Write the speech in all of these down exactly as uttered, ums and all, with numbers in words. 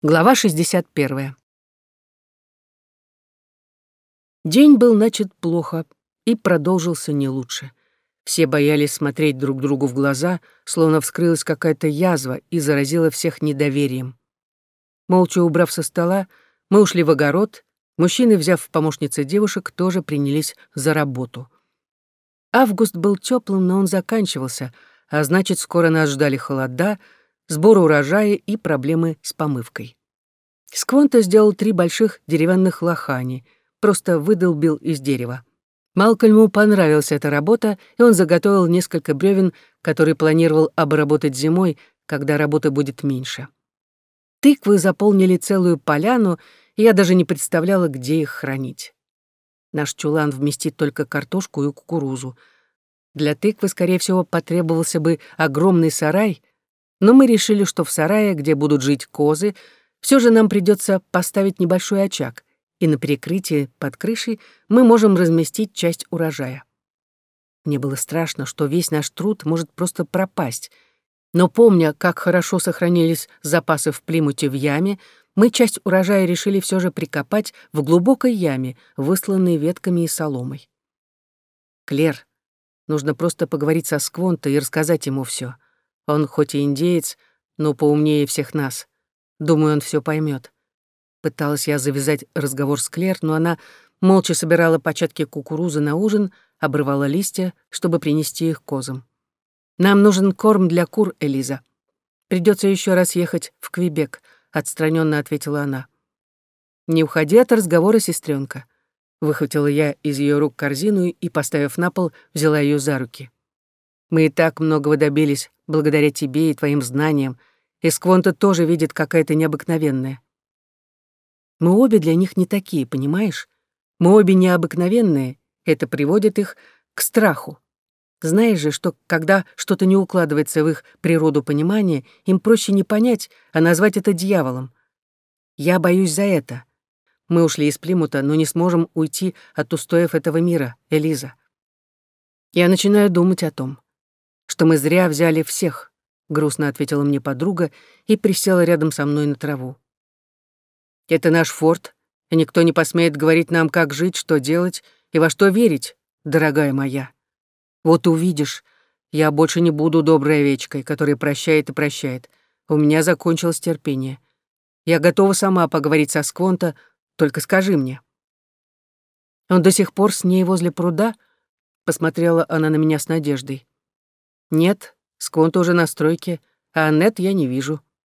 Глава шестьдесят первая. День был начат плохо и продолжился не лучше. Все боялись смотреть друг другу в глаза, словно вскрылась какая-то язва и заразила всех недоверием. Молча убрав со стола, мы ушли в огород, мужчины, взяв в помощницы девушек, тоже принялись за работу. Август был теплым, но он заканчивался, а значит, скоро нас ждали холода, сбор урожая и проблемы с помывкой. Сквонто сделал три больших деревянных лохани, просто выдолбил из дерева. Малкольму понравилась эта работа, и он заготовил несколько бревен, которые планировал обработать зимой, когда работы будет меньше. Тыквы заполнили целую поляну, и я даже не представляла, где их хранить. Наш чулан вместит только картошку и кукурузу. Для тыквы, скорее всего, потребовался бы огромный сарай, но мы решили, что в сарае, где будут жить козы, все же нам придется поставить небольшой очаг, и на перекрытии под крышей мы можем разместить часть урожая. Мне было страшно, что весь наш труд может просто пропасть, но помня, как хорошо сохранились запасы в Плимуте в яме, мы часть урожая решили все же прикопать в глубокой яме, высланной ветками и соломой. Клэр, нужно просто поговорить со Сквонто и рассказать ему все. Он хоть и индеец, но поумнее всех нас. Думаю, он все поймет. Пыталась я завязать разговор с Клэр, но она молча собирала початки кукурузы на ужин, обрывала листья, чтобы принести их козам. «Нам нужен корм для кур, Элиза. Придется еще раз ехать в Квебек», — отстраненно ответила она. «Не уходи от разговора, сестренка». Выхватила я из ее рук корзину и, поставив на пол, взяла ее за руки. «Мы и так многого добились благодаря тебе и твоим знаниям, и Сквонто тоже видит какая-то необыкновенная. Мы обе для них не такие, понимаешь? Мы обе необыкновенные, это приводит их к страху. Знаешь же, что когда что-то не укладывается в их природу понимания, им проще не понять, а назвать это дьяволом. Я боюсь за это. Мы ушли из Плимута, но не сможем уйти от устоев этого мира, Элиза. Я начинаю думать о том, что мы зря взяли всех, грустно ответила мне подруга и присела рядом со мной на траву. Это наш форт, и никто не посмеет говорить нам, как жить, что делать и во что верить, дорогая моя. Вот увидишь, я больше не буду доброй овечкой, которая прощает и прощает. У меня закончилось терпение. Я готова сама поговорить со Сквонто, только скажи мне. Он до сих пор с ней возле пруда? Посмотрела она на меня с надеждой. Нет, Сквонто уже на стройке, а Аннет я не вижу.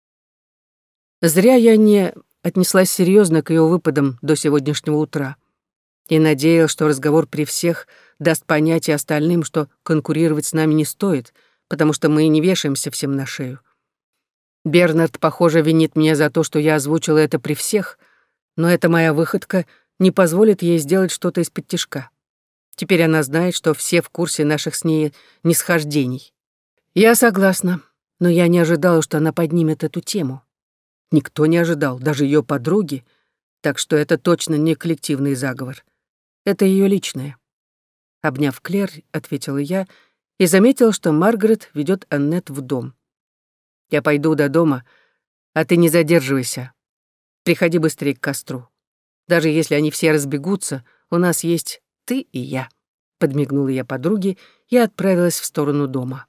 Зря я не отнеслась серьезно к ее выпадам до сегодняшнего утра и надеялась, что разговор при всех даст понять и остальным, что конкурировать с нами не стоит, потому что мы и не вешаемся всем на шею. Бернард, похоже, винит меня за то, что я озвучила это при всех, но эта моя выходка не позволит ей сделать что-то из-под Теперь она знает, что все в курсе наших с ней нисхождений. Я согласна, но я не ожидала, что она поднимет эту тему. Никто не ожидал, даже ее подруги, так что это точно не коллективный заговор. Это ее личное. Обняв Клэр, ответила я и заметила, что Маргарет ведет Аннет в дом. Я пойду до дома, а ты не задерживайся. Приходи быстрее к костру. Даже если они все разбегутся, у нас есть ты и я. Подмигнула я подруге и отправилась в сторону дома.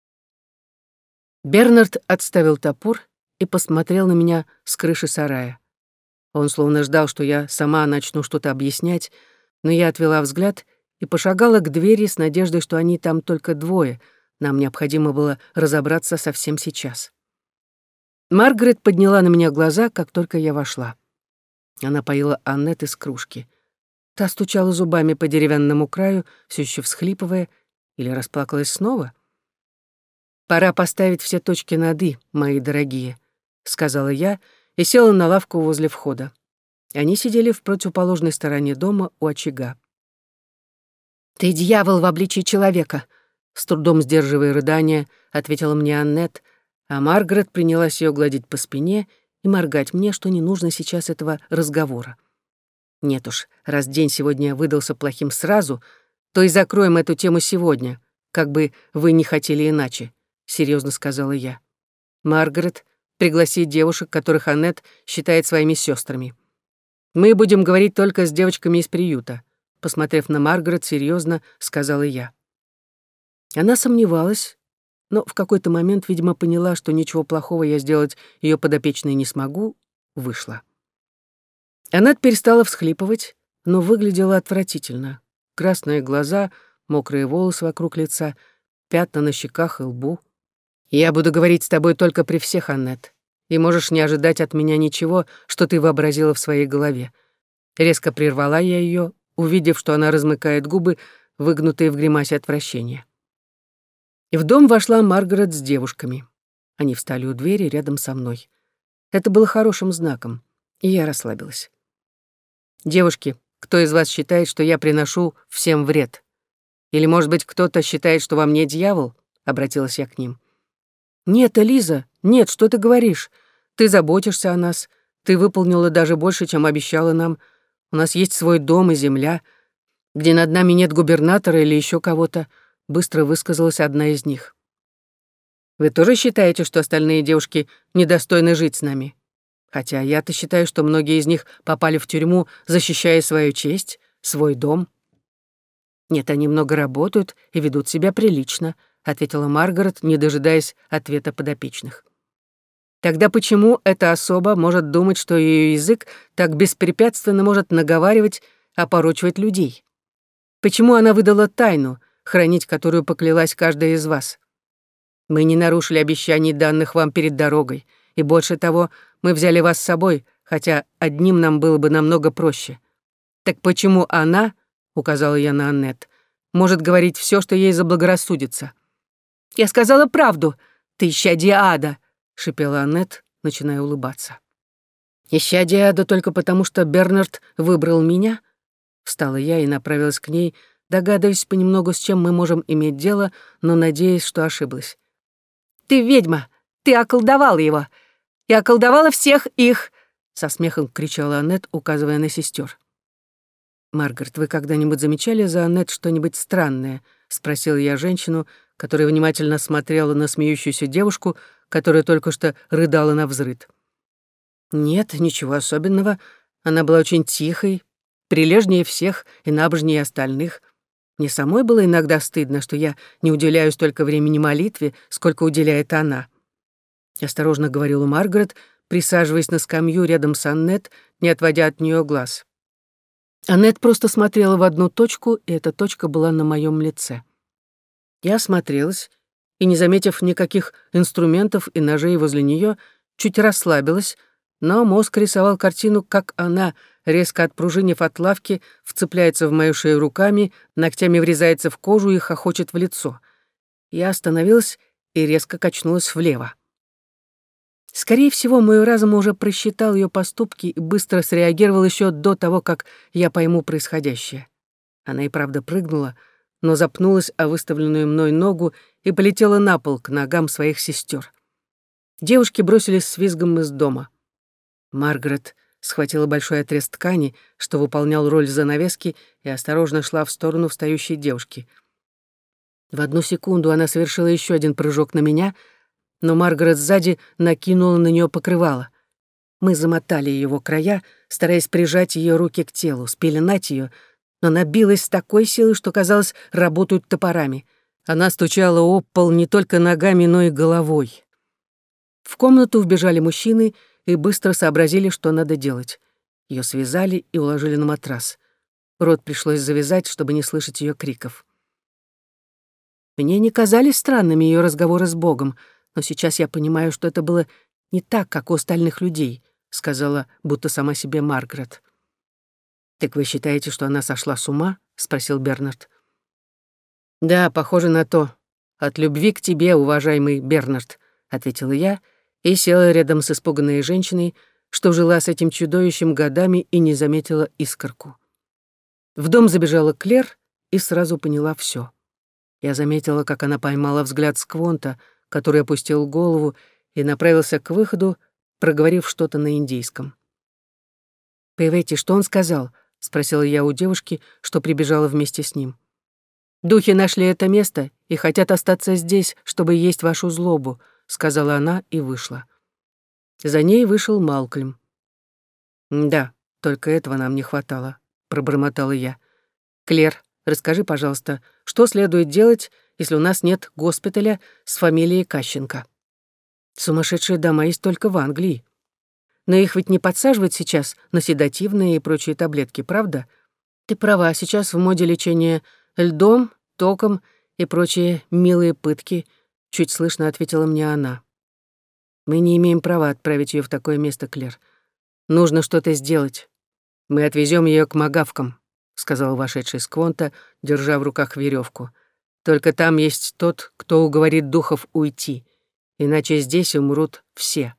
Бернард отставил топор и посмотрел на меня с крыши сарая. Он словно ждал, что я сама начну что-то объяснять, но я отвела взгляд и пошагала к двери с надеждой, что они там только двое. Нам необходимо было разобраться совсем сейчас. Маргарет подняла на меня глаза, как только я вошла. Она поила Аннет из кружки. Та стучала зубами по деревянному краю, все еще всхлипывая, или расплакалась снова. «Пора поставить все точки над «и», мои дорогие», — сказала я и села на лавку возле входа. Они сидели в противоположной стороне дома у очага. «Ты дьявол в обличии человека», — с трудом сдерживая рыдания, ответила мне Аннет, а Маргарет принялась ее гладить по спине и моргать мне, что не нужно сейчас этого разговора. Нет уж, раз день сегодня выдался плохим сразу, то и закроем эту тему сегодня, как бы вы не хотели иначе, — серьезно сказала я. Маргарет, пригласить девушек, которых Аннет считает своими сестрами. Мы будем говорить только с девочками из приюта», — посмотрев на Маргарет, серьезно сказала я. Она сомневалась, но в какой-то момент, видимо, поняла, что ничего плохого я сделать ее подопечной не смогу, вышла. Аннет перестала всхлипывать, но выглядела отвратительно. Красные глаза, мокрые волосы вокруг лица, пятна на щеках и лбу. «Я буду говорить с тобой только при всех, Аннет, и можешь не ожидать от меня ничего, что ты вообразила в своей голове». Резко прервала я ее, увидев, что она размыкает губы, выгнутые в гримасе отвращения. И в дом вошла Маргарет с девушками. Они встали у двери рядом со мной. Это было хорошим знаком, и я расслабилась. «Девушки, кто из вас считает, что я приношу всем вред? Или, может быть, кто-то считает, что во мне дьявол?» — обратилась я к ним. «Нет, Элиза, нет, что ты говоришь? Ты заботишься о нас. Ты выполнила даже больше, чем обещала нам. У нас есть свой дом и земля, где над нами нет губернатора или еще кого-то», — быстро высказалась одна из них. «Вы тоже считаете, что остальные девушки недостойны жить с нами? Хотя я-то считаю, что многие из них попали в тюрьму, защищая свою честь, свой дом». «Нет, они много работают и ведут себя прилично», — ответила Маргарет, не дожидаясь ответа подопечных. «Тогда почему эта особа может думать, что ее язык так беспрепятственно может наговаривать, опорочивать людей? Почему она выдала тайну, хранить которую поклялась каждая из вас? Мы не нарушили обещаний, данных вам перед дорогой, и больше того, мы взяли вас с собой, хотя одним нам было бы намного проще. Так почему она, — указала я на Аннет, — может говорить все, что ей заблагорассудится?» «Я сказала правду, ты исчадие ада», — шипела Аннет, начиная улыбаться. «Исчадие ада только потому, что Бернард выбрал меня?» Встала я и направилась к ней, догадываясь понемногу, с чем мы можем иметь дело, но надеясь, что ошиблась. «Ты ведьма! Ты околдовала его! И околдовала всех их!» — со смехом кричала Аннет, указывая на сестер. «Маргарет, вы когда-нибудь замечали за Аннет что-нибудь странное?» — спросила я женщину, которая внимательно смотрела на смеющуюся девушку, которая только что рыдала навзрыд. «Нет, ничего особенного. Она была очень тихой, прилежнее всех и набожнее остальных. Мне самой было иногда стыдно, что я не уделяю столько времени молитве, сколько уделяет она», — осторожно говорила Маргарет, присаживаясь на скамью рядом с Аннет, не отводя от нее глаз. Аннет просто смотрела в одну точку, и эта точка была на моем лице. Я осмотрелась и, не заметив никаких инструментов и ножей возле нее, чуть расслабилась, но мозг рисовал картину, как она, резко отпружинив от лавки, вцепляется в мою шею руками, ногтями врезается в кожу и хохочет в лицо. Я остановилась и резко качнулась влево. Скорее всего, мой разум уже просчитал ее поступки и быстро среагировал еще до того, как я пойму происходящее. Она и правда прыгнула, но запнулась о выставленную мной ногу и полетела на пол к ногам своих сестер. Девушки бросились с визгом из дома. Маргарет схватила большой отрез ткани, что выполнял роль занавески, и осторожно шла в сторону встающей девушки. В одну секунду она совершила еще один прыжок на меня, но Маргарет сзади накинула на нее покрывало. Мы замотали его края, стараясь прижать ее руки к телу, спеленать ее, но она билась с такой силой, что, казалось, работают топорами. Она стучала об пол не только ногами, но и головой. В комнату вбежали мужчины и быстро сообразили, что надо делать. Ее связали и уложили на матрас. Рот пришлось завязать, чтобы не слышать ее криков. Мне не казались странными ее разговоры с Богом, но сейчас я понимаю, что это было не так, как у остальных людей, сказала, будто сама себе Маргарет. «Так вы считаете, что она сошла с ума?» — спросил Бернард. «Да, похоже на то. От любви к тебе, уважаемый Бернард», — ответила я и села рядом с испуганной женщиной, что жила с этим чудовищем годами и не заметила искорку. В дом забежала Клер и сразу поняла все. Я заметила, как она поймала взгляд Сквонта, который опустил голову и направился к выходу, проговорив что-то на индийском. «Пейвете, что он сказал?» — спросила я у девушки, что прибежала вместе с ним. «Духи нашли это место и хотят остаться здесь, чтобы есть вашу злобу», — сказала она и вышла. За ней вышел Малкольм. «Да, только этого нам не хватало», — пробормотала я. «Клер, расскажи, пожалуйста, что следует делать, если у нас нет госпиталя с фамилией Кащенко? Сумасшедшие дома есть только в Англии. Но их ведь не подсаживают сейчас на седативные и прочие таблетки, правда? Ты права, сейчас в моде лечение льдом, током и прочие милые пытки», — чуть слышно ответила мне она. «Мы не имеем права отправить ее в такое место, Клер. Нужно что-то сделать. Мы отвезем ее к магавкам», — сказал вошедший Сквонта, держа в руках веревку. «Только там есть тот, кто уговорит духов уйти, иначе здесь умрут все».